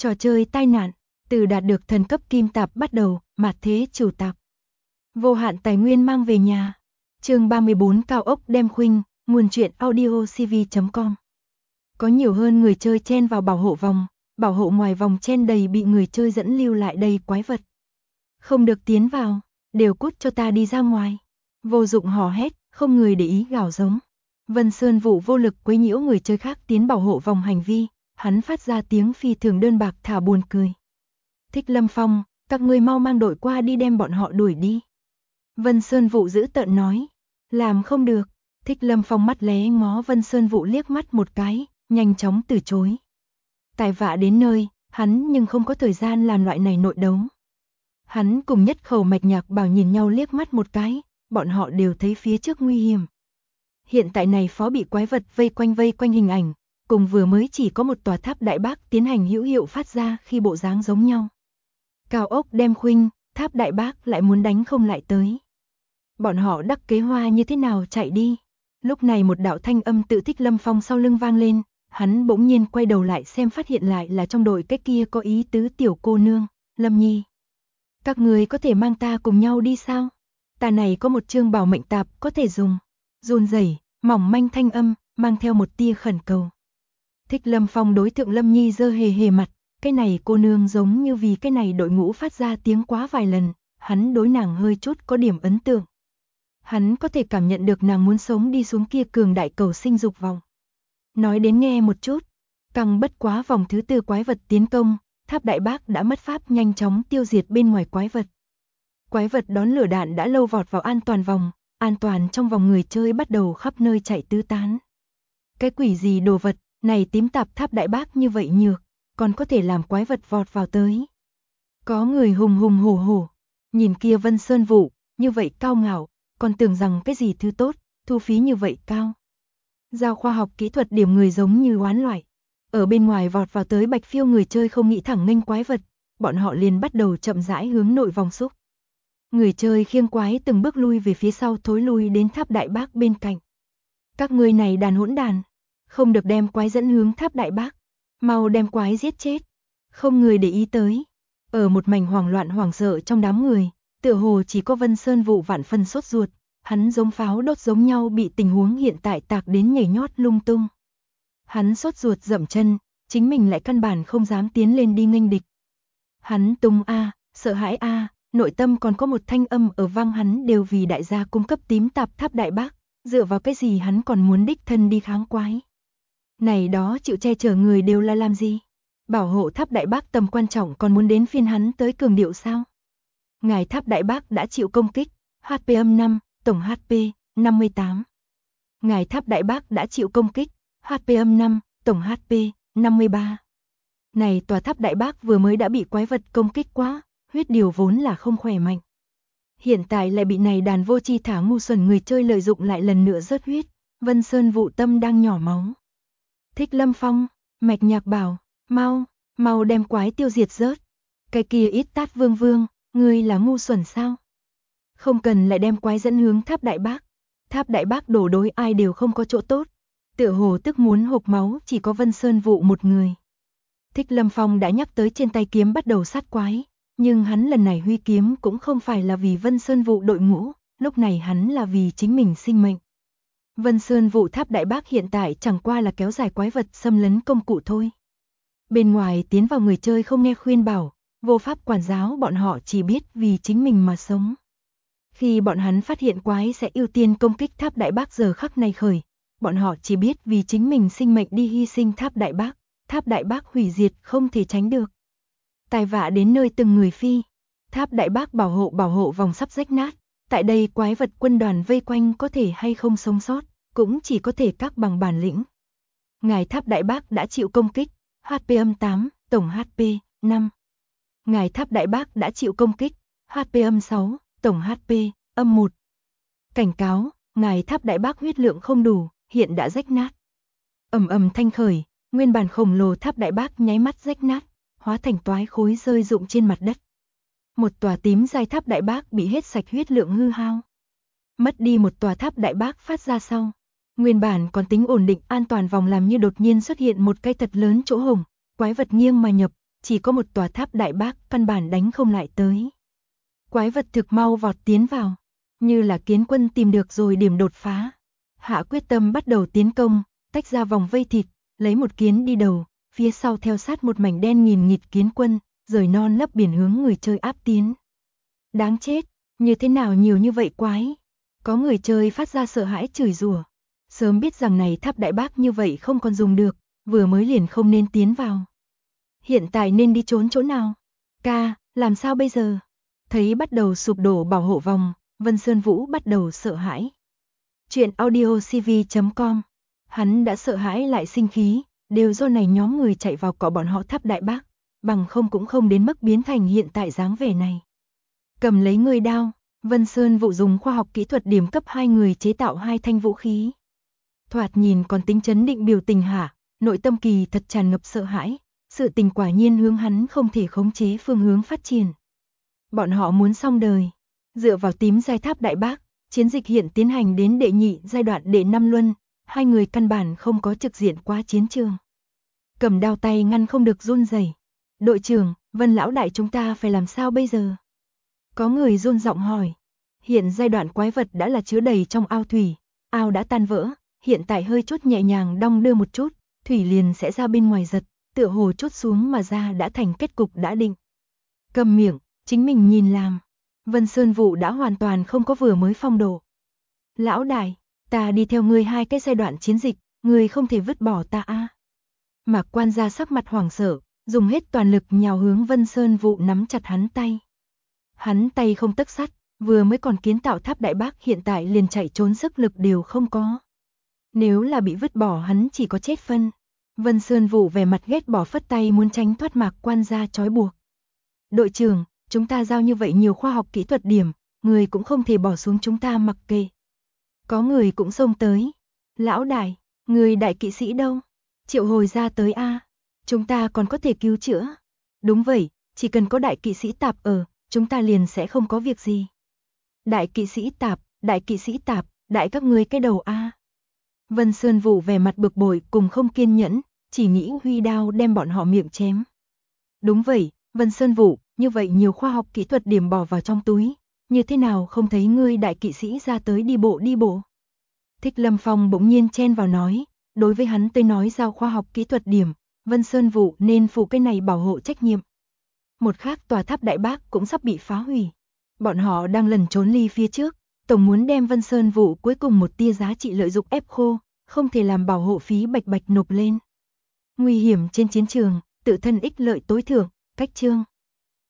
Trò chơi tai nạn, từ đạt được thần cấp kim tạp bắt đầu, mạt thế chủ tạp. Vô hạn tài nguyên mang về nhà. Chương 34 cao ốc đem khuynh, nguồn truyện audio cv.com. Có nhiều hơn người chơi chen vào bảo hộ ngoài vòng chen đầy bị người chơi dẫn lưu lại đầy quái vật. Không được tiến vào, đều cút cho ta đi ra ngoài. Vô dụng hò hét, không người để ý gào giống. Vân Sơn Vũ vô lực quấy nhiễu người chơi khác tiến bảo hộ vòng hành vi, hắn phát ra tiếng phi thường đơn bạc thả buồn cười. Thích Lâm Phong, các ngươi mau mang đội qua đi đem bọn họ đuổi đi. Vân Sơn Vũ dữ tợn nói, làm không được. Thích Lâm Phong mắt lé ngó Vân Sơn Vũ liếc mắt một cái, nhanh chóng từ chối. Tài vạ đến nơi, hắn nhưng không có thời gian làm loại này nội đấu. Hắn cùng Nhất Khẩu Mạch Nhạc Bảo nhìn nhau liếc mắt một cái, bọn họ đều thấy phía trước nguy hiểm. Hiện tại này phó bị quái vật vây quanh hình ảnh, cùng vừa mới chỉ có một tòa tháp đại bác tiến hành hữu hiệu phát ra khi bộ dáng giống nhau. Cao ốc đem khuynh, tháp đại bác lại muốn đánh không lại tới. Bọn họ đắc kế hoa như thế nào chạy đi. Lúc này một đạo thanh âm tự Thích Lâm Phong sau lưng vang lên, hắn bỗng nhiên quay đầu lại xem phát hiện lại là trong đội cái kia có ý tứ tiểu cô nương, Lâm Nhi. Các người có thể mang ta cùng nhau đi sao? Ta này có một chương bảo mệnh tạp có thể dùng. Run rẩy, mỏng manh thanh âm, mang theo một tia khẩn cầu. Thích Lâm Phong đối thượng Lâm Nhi giơ hề mặt, cái này cô nương giống như vì cái này đội ngũ phát ra tiếng quá vài lần, hắn đối nàng hơi chút có điểm ấn tượng. Hắn có thể cảm nhận được nàng muốn sống đi xuống kia cường đại cầu sinh dục vòng. Nói đến nghe một chút, căng bất quá vòng thứ tư quái vật tiến công, tháp đại bác đã mất pháp nhanh chóng tiêu diệt bên ngoài quái vật. Quái vật đón lửa đạn đã lâu vọt vào an toàn vòng, an toàn trong vòng người chơi bắt đầu khắp nơi chạy tứ tán. Cái quỷ gì đồ vật, này tím tạp tháp đại bác như vậy nhược, còn có thể làm quái vật vọt vào tới. Có người hùng hùng hổ hổ, nhìn kia Vân Sơn Vũ, như vậy cao ngạo, còn tưởng rằng cái gì thứ tốt, thu phí như vậy cao. Giao khoa học kỹ thuật điểm người giống như oán loại. Ở bên ngoài vọt vào tới bạch phiêu người chơi không nghĩ thẳng nghênh quái vật, bọn họ liền bắt đầu chậm rãi hướng nội vòng xúc. Người chơi khiêng quái từng bước lui về phía sau thối lui đến tháp đại bác bên cạnh. Các người này đàn hỗn đàn, không được đem quái dẫn hướng tháp đại bác, mau đem quái giết chết. Không người để ý tới. Ở một mảnh hoảng loạn hoảng sợ trong đám người, tựa hồ chỉ có Vân Sơn Vũ vạn phân sốt ruột, hắn giống pháo đốt giống nhau bị tình huống hiện tại tạc đến nhảy nhót lung tung. Hắn sốt ruột dậm chân, chính mình lại căn bản không dám tiến lên đi nghênh địch. Hắn tung sợ hãi nội tâm còn có một thanh âm ở vang hắn đều vì đại gia cung cấp tím tạp tháp đại bác, dựa vào cái gì hắn còn muốn đích thân đi kháng quái. Này đó chịu che chở người đều là làm gì? Bảo hộ tháp đại bác tầm quan trọng còn muốn đến phiên hắn tới cường điệu sao? Ngài tháp đại bác đã chịu công kích, HP âm 5, tổng HP 58. Ngài tháp đại bác đã chịu công kích, HP âm 5, tổng HP 53. Này tòa tháp đại bác vừa mới đã bị quái vật công kích quá, huyết điều vốn là không khỏe mạnh. Hiện tại lại bị này đàn vô tri thả ngu xuẩn người chơi lợi dụng lại lần nữa rớt huyết, Vân Sơn Vũ tâm đang nhỏ máu. Thích Lâm Phong, Mạch Nhạc Bảo, mau đem quái tiêu diệt rớt. Cái kia ít tát vương, ngươi là ngu xuẩn sao? Không cần lại đem quái dẫn hướng tháp đại bác. Tháp đại bác đổ đối ai đều không có chỗ tốt. Tựa hồ tức muốn hộc máu chỉ có Vân Sơn Vũ một người. Thích Lâm Phong đã nhắc tới trên tay kiếm bắt đầu sát quái, nhưng hắn lần này huy kiếm cũng không phải là vì Vân Sơn Vũ đội ngũ, lúc này hắn là vì chính mình sinh mệnh. Vân Sơn Vũ tháp đại bác hiện tại chẳng qua là kéo dài quái vật xâm lấn công cụ thôi. Bên ngoài tiến vào người chơi không nghe khuyên bảo, vô pháp quản giáo bọn họ chỉ biết vì chính mình mà sống. Khi bọn hắn phát hiện quái sẽ ưu tiên công kích tháp đại bác giờ khắc này khởi, bọn họ chỉ biết vì chính mình sinh mệnh đi hy sinh tháp đại bác hủy diệt không thể tránh được. Tai vạ đến nơi từng người phi, tháp đại bác bảo hộ vòng sắp rách nát, tại đây quái vật quân đoàn vây quanh có thể hay không sống sót, cũng chỉ có thể các bằng bản lĩnh. Ngài tháp đại bác đã chịu công kích, HP âm 8, tổng HP 5. Ngài tháp đại bác đã chịu công kích, HP âm 6, tổng HP âm 1. Cảnh cáo, ngài tháp đại bác huyết lượng không đủ, hiện đã rách nát. Ầm thanh khởi, nguyên bản khổng lồ tháp đại bác nháy mắt rách nát, hóa thành toái khối rơi rụng trên mặt đất. Một tòa tím dài tháp đại bác bị hết sạch huyết lượng hư hao. Mất đi một tòa tháp đại bác phát ra sau. Nguyên bản còn tính ổn định an toàn vòng làm như đột nhiên xuất hiện một cái thật lớn chỗ hổng, quái vật nghiêng mà nhập, chỉ có một tòa tháp đại bác căn bản đánh không lại tới. Quái vật thực mau vọt tiến vào, như là kiến quân tìm được rồi điểm đột phá. Hạ quyết tâm bắt đầu tiến công, tách ra vòng vây thịt, lấy một kiến đi đầu, phía sau theo sát một mảnh đen nghìn nghịt kiến quân, rời non lấp biển hướng người chơi áp tiến. Đáng chết, như thế nào nhiều như vậy quái? Có người chơi phát ra sợ hãi chửi rủa. Sớm biết rằng này tháp đại bác như vậy không còn dùng được, vừa mới liền không nên tiến vào. Hiện tại nên đi trốn chỗ nào? Ca, làm sao bây giờ? Thấy bắt đầu sụp đổ bảo hộ vòng, Vân Sơn Vũ bắt đầu sợ hãi. Chuyện audiocv.com. Hắn đã sợ hãi lại sinh khí, đều do này nhóm người chạy vào cỏ bọn họ tháp đại bác, bằng không cũng không đến mức biến thành hiện tại dáng vẻ này. Cầm lấy người đao, Vân Sơn Vũ dùng khoa học kỹ thuật điểm cấp 2 người chế tạo 2 thanh vũ khí. Thoạt nhìn còn tính chấn định biểu tình hạ, nội tâm kỳ thật tràn ngập sợ hãi, sự tình quả nhiên hướng hắn không thể khống chế phương hướng phát triển. Bọn họ muốn xong đời. Dựa vào tím giai tháp đại bác, chiến dịch hiện tiến hành đến đệ nhị giai đoạn đệ 5 luân, hai người căn bản không có trực diện qua chiến trường. Cầm đao tay ngăn không được run rẩy. Đội trưởng, Vân lão đại chúng ta phải làm sao bây giờ? Có người run giọng hỏi. Hiện giai đoạn quái vật đã là chứa đầy trong ao thủy, ao đã tan vỡ, hiện tại hơi chút nhẹ nhàng đong đưa một chút, thủy liền sẽ ra bên ngoài giật, tựa hồ chút xuống mà ra đã thành kết cục đã định. Cầm miệng, chính mình nhìn làm. Vân Sơn Vũ đã hoàn toàn không có vừa mới phong độ. Lão đại, ta đi theo ngươi 2 cái giai đoạn chiến dịch, ngươi không thể vứt bỏ ta a. Mạc Quan gia sắc mặt hoảng sợ, dùng hết toàn lực nhào hướng Vân Sơn Vũ nắm chặt hắn tay. Hắn tay không tấc sắt, vừa mới còn kiến tạo tháp đại bác hiện tại liền chạy trốn sức lực đều không có. Nếu là bị vứt bỏ hắn chỉ có chết phân. Vân Sơn Vũ vẻ mặt ghét bỏ phất tay muốn tránh thoát Mạc Quan gia trói buộc. Đội trưởng, chúng ta giao như vậy nhiều khoa học kỹ thuật điểm, người cũng không thể bỏ xuống chúng ta mặc kệ. Có người cũng xông tới. Lão đại, người đại kỵ sĩ đâu? Triệu hồi ra tới a. Chúng ta còn có thể cứu chữa. Đúng vậy, chỉ cần có đại kỵ sĩ tạp ở, chúng ta liền sẽ không có việc gì. Đại kỵ sĩ tạp, đại các ngươi cái đầu a. Vân Sơn Vũ vẻ mặt bực bội cùng không kiên nhẫn, chỉ nghĩ huy đao đem bọn họ miệng chém. Đúng vậy, Vân Sơn Vũ, như vậy nhiều khoa học kỹ thuật điểm bỏ vào trong túi, như thế nào không thấy ngươi đại kỵ sĩ ra tới đi bộ. Thích Lâm Phong bỗng nhiên chen vào nói, đối với hắn tới nói giao khoa học kỹ thuật điểm, Vân Sơn Vũ nên phụ cái này bảo hộ trách nhiệm. Một khác tòa tháp đại bác cũng sắp bị phá hủy. Bọn họ đang lần trốn ly phía trước, tổng muốn đem Vân Sơn Vũ cuối cùng một tia giá trị lợi dụng ép khô, không thể làm bảo hộ phí bạch bạch nộp lên. Nguy hiểm trên chiến trường, tự thân ích lợi tối thượng, cách chương.